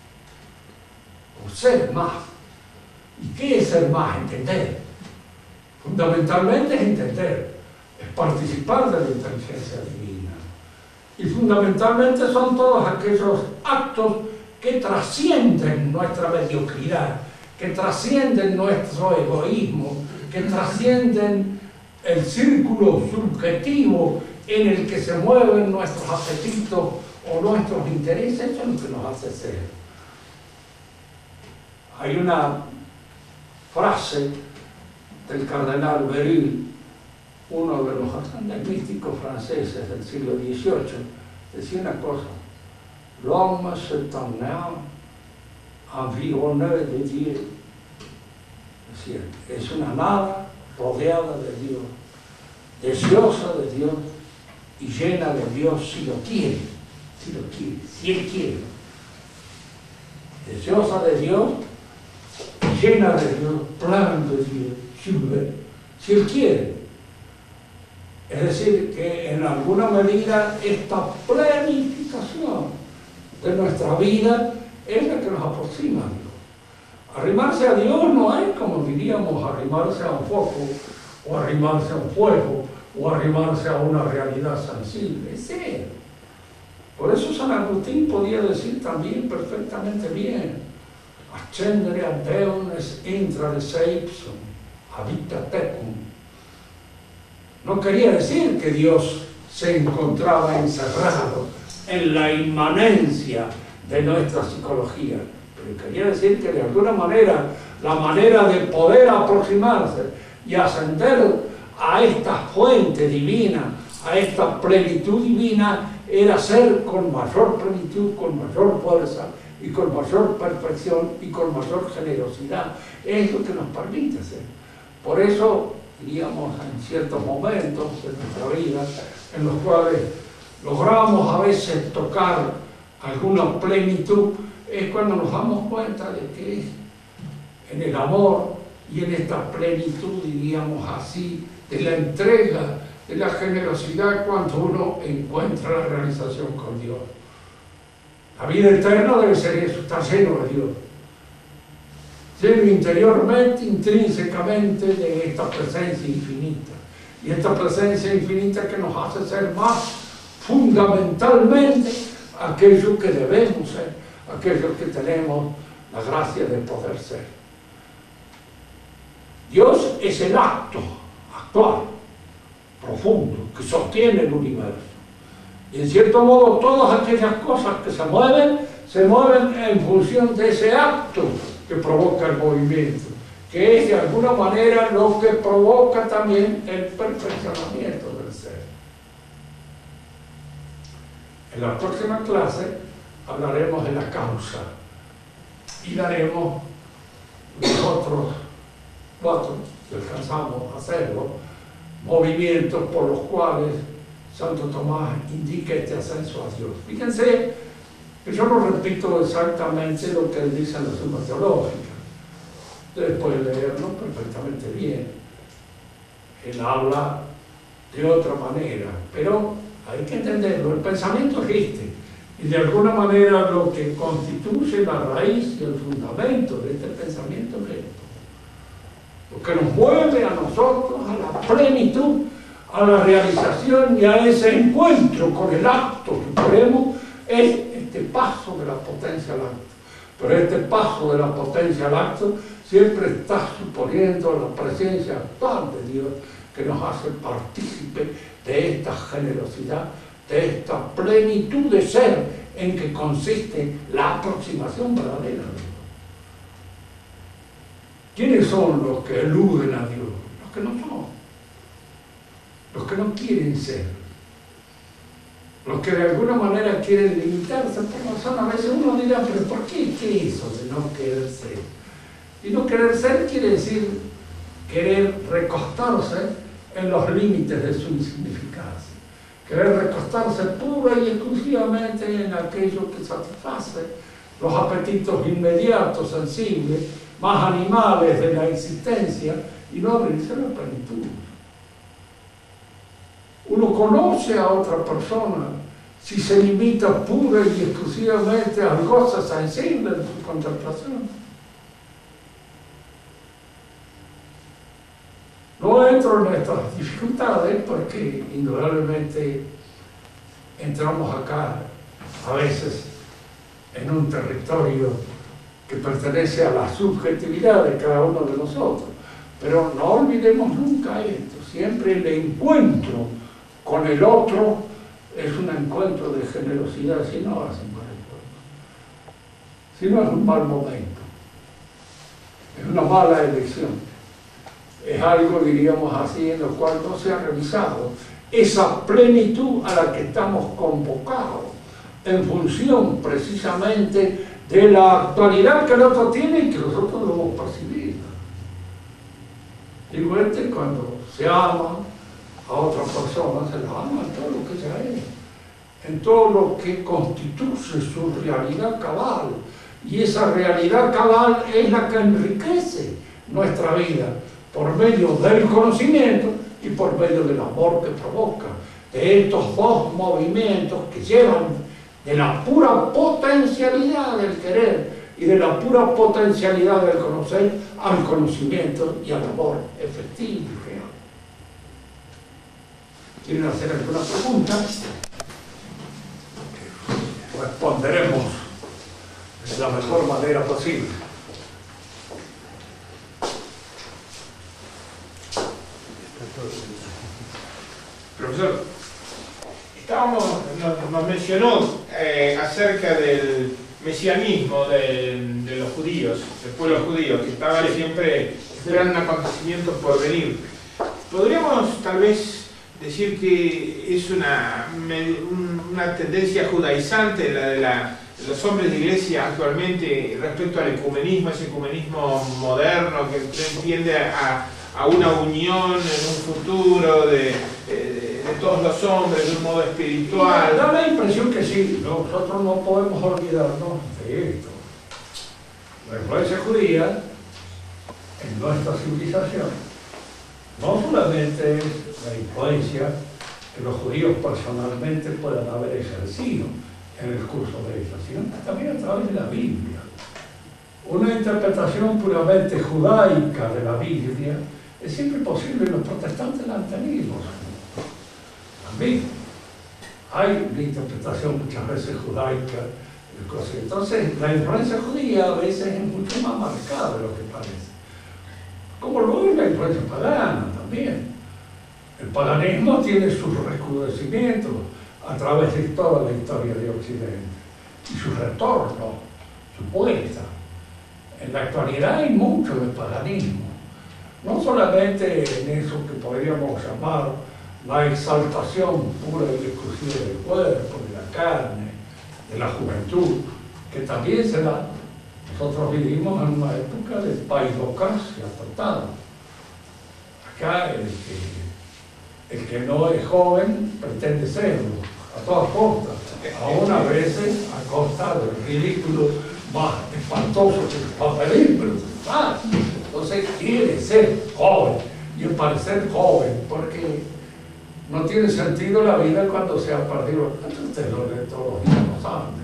o ser más. ¿Y qué es ser más? Entender. Fundamentalmente es entender, es participar de la inteligencia divina. Y fundamentalmente son todos aquellos actos que trascienden nuestra mediocridad, que trascienden nuestro egoísmo, que trascienden el círculo subjetivo en el que se mueven nuestros apetitos o nuestros intereses. Eso es lo que nos hace ser. Hay una frase del cardenal Beryl, uno de los grandes místicos franceses del siglo XVIII, decía una cosa: l'homme s'éternel environné de Dieu. Es decir, es una nada rodeada de Dios, deseosa de Dios y llena de Dios si lo quiere, si Él quiere. Deseosa de Dios, llena de Dios, plan de Dios, si Él quiere. Es decir, que en alguna medida esta planificación de nuestra vida es la que nos aproxima a Dios. Arrimarse a Dios no es, como diríamos, arrimarse a un foco, o arrimarse a un fuego, o arrimarse a una realidad sensible, es Él. Por eso San Agustín podía decir también perfectamente bien: ascendere a Deum est intra de seipsum, habita tecum. No quería decir que Dios se encontraba encerrado en la inmanencia de nuestra psicología, pero quería decir que de alguna manera la manera de poder aproximarse y ascender a esta fuente divina, a esta plenitud divina, era ser con mayor plenitud, con mayor fuerza y con mayor perfección y con mayor generosidad. Es lo que nos permite ser. Por eso, diríamos, en ciertos momentos de nuestra vida en los cuales logramos a veces tocar alguna plenitud, es cuando nos damos cuenta de que es en el amor y en esta plenitud, diríamos así, de la entrega, de la generosidad, cuando uno encuentra la realización con Dios. La vida eterna debe ser eso, estar lleno de Dios, lleno interiormente, intrínsecamente de esta presencia infinita. Y esta presencia infinita que nos hace ser más fundamentalmente aquello que debemos ser, aquellos que tenemos la gracia de poder ser. Dios es el acto actual, profundo, que sostiene el universo. Y en cierto modo todas aquellas cosas que se mueven en función de ese acto que provoca el movimiento, que es de alguna manera lo que provoca también el perfeccionamiento del ser. En la próxima clase hablaremos de la causa y daremos los otros 4, si alcanzamos a hacerlo, movimientos por los cuales Santo Tomás indica este ascenso a Dios. Fíjense que yo no repito exactamente lo que él dice en la Suma Teológica. Ustedes pueden leerlo perfectamente bien. Él habla de otra manera, pero hay que entenderlo. El pensamiento existe y de alguna manera lo que constituye la raíz y el fundamento de este pensamiento es esto. Lo que nos mueve a nosotros a la plenitud, a la realización y a ese encuentro con el acto supremo es este paso de la potencia al acto. Pero este paso de la potencia al acto siempre está suponiendo la presencia actual de Dios, que nos hace partícipe de esta generosidad, de esta plenitud de ser en que consiste la aproximación verdadera a Dios. ¿Quiénes son los que eluden a Dios? Los que no son, los que no quieren ser, los que de alguna manera quieren limitarse por razón. A veces uno dirá, pero ¿por qué? ¿Qué es eso de no querer ser? Y no querer ser quiere decir querer recostarse en los límites de su insignificancia, querer recostarse pura y exclusivamente en aquello que satisface los apetitos inmediatos, sensibles, más animales de la existencia, y no abrirse a la plenitud. Uno conoce a otra persona si se limita pura y exclusivamente al goce sensible de su contemplación. No entro en estas dificultades porque indudablemente entramos acá a veces en un territorio que pertenece a la subjetividad de cada uno de nosotros. Pero no olvidemos nunca esto, siempre el encuentro con el otro es un encuentro de generosidad, si no es un mal encuentro, si no es un mal momento, es una mala elección. Es algo, diríamos así, en lo cual no se ha revisado esa plenitud a la que estamos convocados en función precisamente de la actualidad que el otro tiene y que nosotros debemos percibir. Igualmente, cuando se ama a otra persona, se la ama en todo lo que ella es, en todo lo que constituye su realidad cabal. Y esa realidad cabal es la que enriquece nuestra vida, por medio del conocimiento y por medio del amor que provoca, de estos dos movimientos que llevan de la pura potencialidad del querer y de la pura potencialidad del conocer al conocimiento y al amor efectivo y real. ¿Quieren hacer alguna pregunta? Responderemos de la mejor manera posible.
Profesor, nos mencionó acerca del mesianismo de los judíos, del pueblo judío, que estaba siempre esperando un acontecimiento por venir. ¿Podríamos tal vez decir que es una tendencia judaizante la de los hombres de iglesia actualmente respecto al ecumenismo, ese ecumenismo moderno que tiende a una unión en un futuro de todos los hombres de un modo espiritual?
Da la impresión que sí, nosotros no podemos olvidarnos de esto. La influencia judía en nuestra civilización no solamente es la influencia que los judíos personalmente puedan haber ejercido en el curso de ella, sino también a través de la Biblia. Una interpretación puramente judaica de la Biblia es siempre posible, los protestantes la han tenido. También hay una interpretación muchas veces judaica. Entonces, la influencia judía a veces es mucho más marcada de lo que parece. Como lo es la influencia pagana también. El paganismo tiene sus recrudecimientos a través de toda la historia de Occidente y su retorno, su vuelta. En la actualidad hay mucho de paganismo, no solamente en eso que podríamos llamar la exaltación pura y exclusiva del cuerpo, de la carne, de la juventud, que también se da. Nosotros vivimos en una época de paidocracia total, Acá el que no es joven pretende serlo, a todas costas, aún a veces a costa del ridículo más espantoso que se va a pedir, pero entonces quiere ser joven y parecer joven, porque no tiene sentido la vida cuando se ha perdido. Usted lo lee todos los días, lo saben.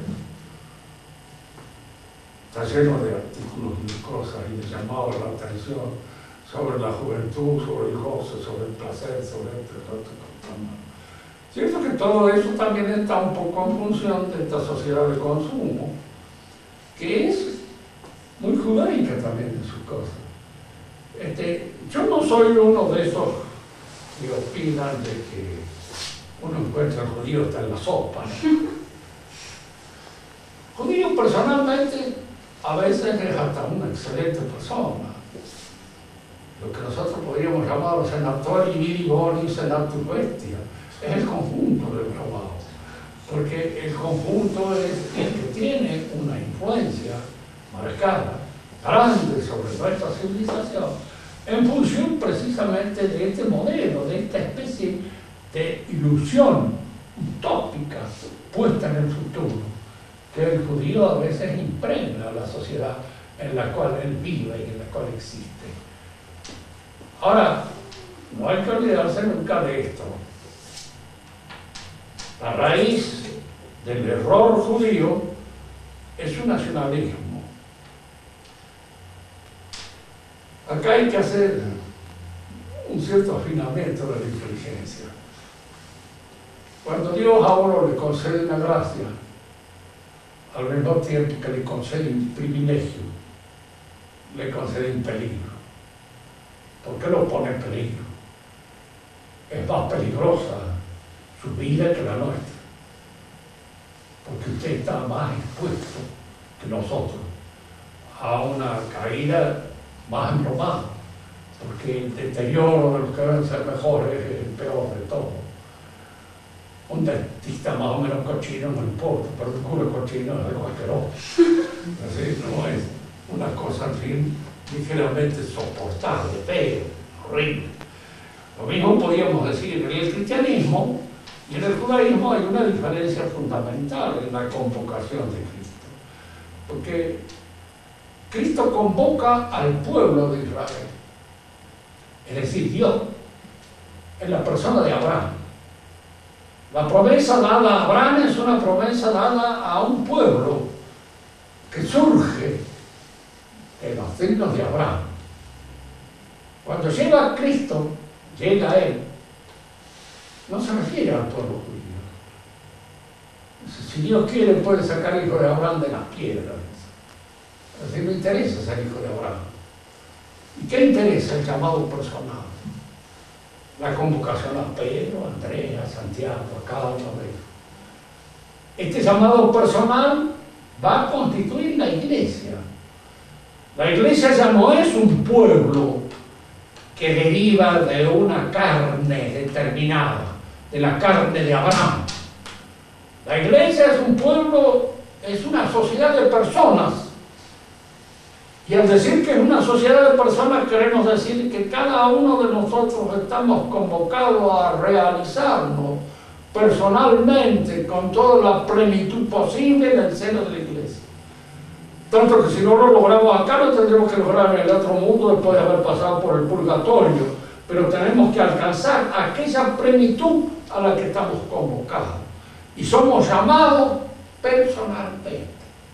Está lleno de artículos y de cosas y de llamados a la atención sobre la juventud, sobre el goce, sobre el placer, sobre esto. Cierto que todo eso también está un poco en función de esta sociedad de consumo, que es muy judaica también en sus cosas. Yo no soy uno de esos que opinan de que uno encuentra judío hasta en la sopa, ¿no? Judío personalmente a veces es hasta una excelente persona. Lo que nosotros podríamos llamar senatori viri boni senatus bestia. Es el conjunto del trabajo. Porque el conjunto es el que tiene una influencia marcada, grande sobre nuestra civilización, en función precisamente de este modelo, de esta especie de ilusión utópica puesta en el futuro, que el judío a veces impregna a la sociedad en la cual él vive y en la cual existe. Ahora, no hay que olvidarse nunca de esto. La raíz del error judío es su nacionalismo. Acá hay que hacer un cierto afinamiento de la inteligencia. Cuando Dios a uno le concede una gracia, al mismo tiempo que le concede un privilegio, le concede un peligro. ¿Por qué lo pone en peligro? Es más peligrosa su vida que la nuestra, porque usted está más expuesto que nosotros a una caída más embromada, porque el deterioro de los que deben ser mejores es el peor de todo. Un dentista más o menos cochino no importa, pero un cura cochino es algo asqueroso. Así no es una cosa, en fin, ligeramente soportable, feo, horrible. Lo mismo podríamos decir en el cristianismo y en el judaísmo. Hay una diferencia fundamental en la convocación de Cristo, porque Cristo convoca al pueblo de Israel, es decir, Dios, en la persona de Abraham. La promesa dada a Abraham es una promesa dada a un pueblo que surge de los signos de Abraham. Cuando llega Cristo, llega a él, no se refiere al pueblo judío. Si Dios quiere, puede sacar hijo de Abraham de las piedras. Así no interesa ser hijo de Abraham. ¿Y qué interesa el llamado personal? La convocación a Pedro, a Andrea, a Santiago, a cada uno de ellos. Este llamado personal va a constituir la iglesia. La iglesia ya no es un pueblo que deriva de una carne determinada, de la carne de Abraham. La iglesia es un pueblo, es una sociedad de personas. Y al decir que es una sociedad de personas, queremos decir que cada uno de nosotros estamos convocados a realizarnos personalmente con toda la plenitud posible en el seno de la iglesia. Tanto que si no lo logramos acá, lo tendremos que lograr en el otro mundo después de haber pasado por el purgatorio. Pero tenemos que alcanzar aquella plenitud a la que estamos convocados. Y somos llamados personalmente.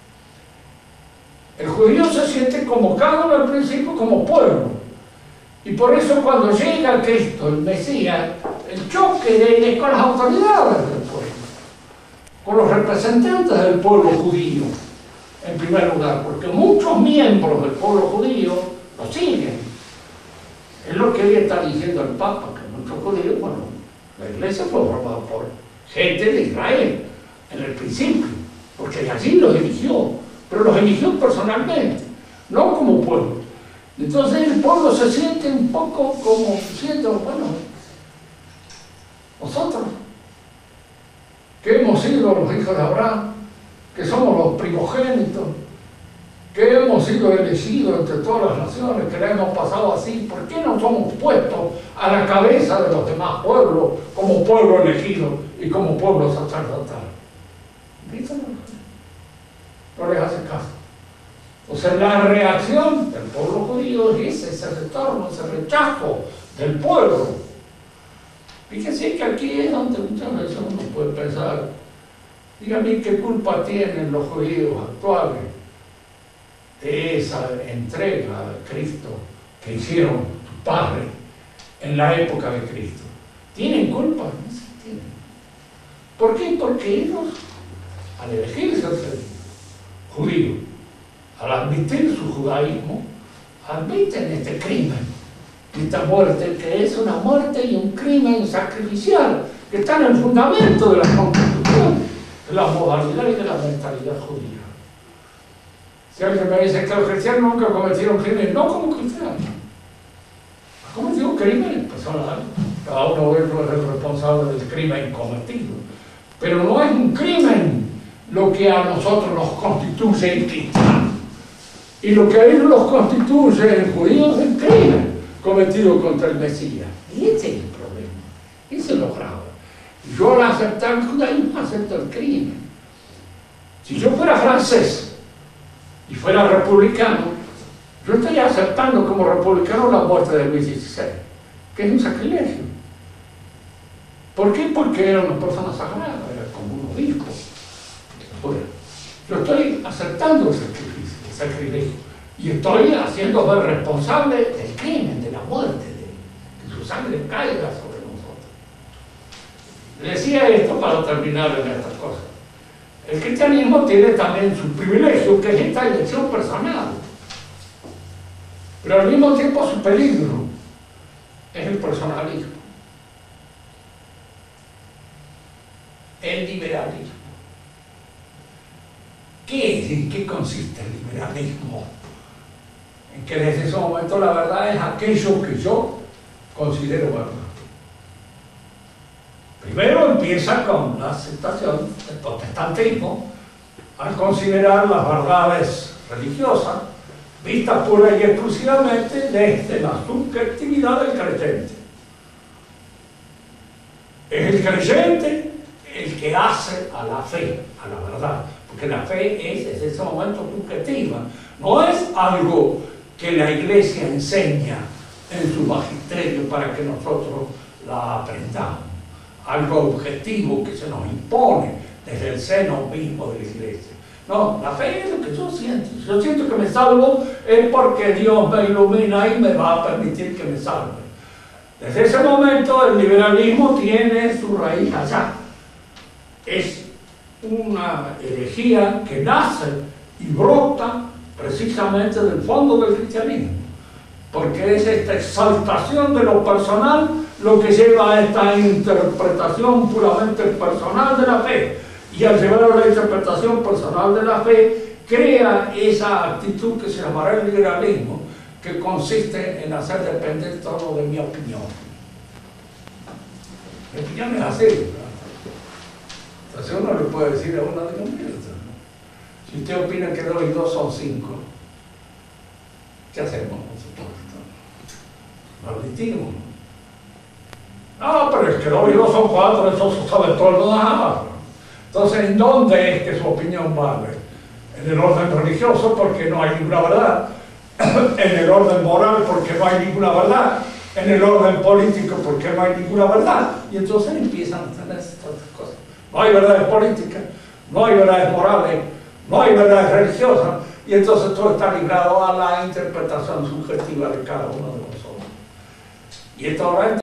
El judío se siente convocado al principio como pueblo. Y por eso cuando llega Cristo, el Mesías, el choque de él es con las autoridades del pueblo, con los representantes del pueblo judío, en primer lugar, porque muchos miembros del pueblo judío lo siguen. Es lo que hoy está diciendo el Papa, que muchos judíos, bueno, la iglesia fue formada por gente de Israel en el principio, porque allí los eligió, pero los eligió personalmente, no como pueblo. Entonces el pueblo se siente un poco como diciendo, bueno, nosotros, que hemos sido los hijos de Abraham, que somos los primogénitos, que hemos sido elegidos entre todas las naciones, que le hemos pasado así, ¿por qué no somos puestos a la cabeza de los demás pueblos, como pueblo elegido y como pueblo sacerdotal. No les hace caso. Entonces la reacción del pueblo judío es ese retorno, ese rechazo del pueblo. Fíjense que aquí es donde muchas veces uno puede pensar, dígame qué culpa tienen los judíos actuales de esa entrega a Cristo que hicieron tus padres en la época de Cristo. ¿Tienen culpa? No se tienen. ¿Por qué? Porque ellos, al elegirse ser judíos, al admitir su judaísmo, admiten este crimen, esta muerte, que es una muerte y un crimen sacrificial, que está en el fundamento de la Constitución, de la modalidad y de la mentalidad judía. Si alguien me dice que los cristianos nunca cometieron crímenes, no como cristianos, han cometido crímenes personales, cada uno de ellos es el responsable del crimen cometido, pero no es un crimen lo que a nosotros nos constituye en cristianos, y lo que a ellos los constituye en judíos es el crimen cometido contra el Mesías. Y ese es el problema, ese es lo grave. Yo al aceptar el judaísmo acepto el crimen. Si yo fuera francés y fuera republicano, yo estaría aceptando como republicano la muerte de Luis XVI, que es un sacrilegio. ¿Por qué? Porque era una persona sagrada, era como un obispo. Bueno, yo estoy aceptando el sacrilegio y estoy haciendo ver responsable del crimen, de la muerte, de que su sangre caiga sobre nosotros. Decía esto para terminar en estas cosas. El cristianismo tiene también su privilegio, que es esta elección personal, pero al mismo tiempo su peligro es el personalismo, el liberalismo. ¿Qué es? ¿En qué consiste el liberalismo? En que desde ese momento la verdad es aquello que yo considero verdad. Primero empieza con la aceptación del protestantismo al considerar las verdades religiosas vistas pura y exclusivamente desde la subjetividad del creyente. Es el creyente el que hace a la fe, a la verdad, porque la fe es desde ese momento subjetiva, no es algo que la Iglesia enseña en su magisterio para que nosotros la aprendamos, algo objetivo que se nos impone desde el seno mismo de la Iglesia. No, la fe es lo que yo siento. Si yo siento que me salvo, es porque Dios me ilumina y me va a permitir que me salve. Desde ese momento el liberalismo tiene su raíz allá. Es una herejía que nace y brota precisamente del fondo del cristianismo, porque es esta exaltación de lo personal lo que lleva a esta interpretación puramente personal de la fe, y al llevar a la interpretación personal de la fe crea esa actitud que se llamará el liberalismo, que consiste en hacer depender todo de mi opinión. Mi opinión es así, ¿verdad? Entonces uno le puede decir a uno, si usted opina que 2 y 2 son 5, ¿qué hacemos nosotros? Lo admitimos. No, pero es que 2 y 2 son 4, eso se sabe todo lo demás. Entonces, ¿en dónde es que su opinión vale? En el orden religioso, porque no hay ninguna verdad. En el orden moral, porque no hay ninguna verdad. En el orden político, porque no hay ninguna verdad. Y entonces empiezan a tener estas cosas. No hay verdades políticas, no hay verdades morales, no hay verdades religiosas, y entonces todo está ligado a la interpretación subjetiva de cada uno de nosotros. Y esto ahora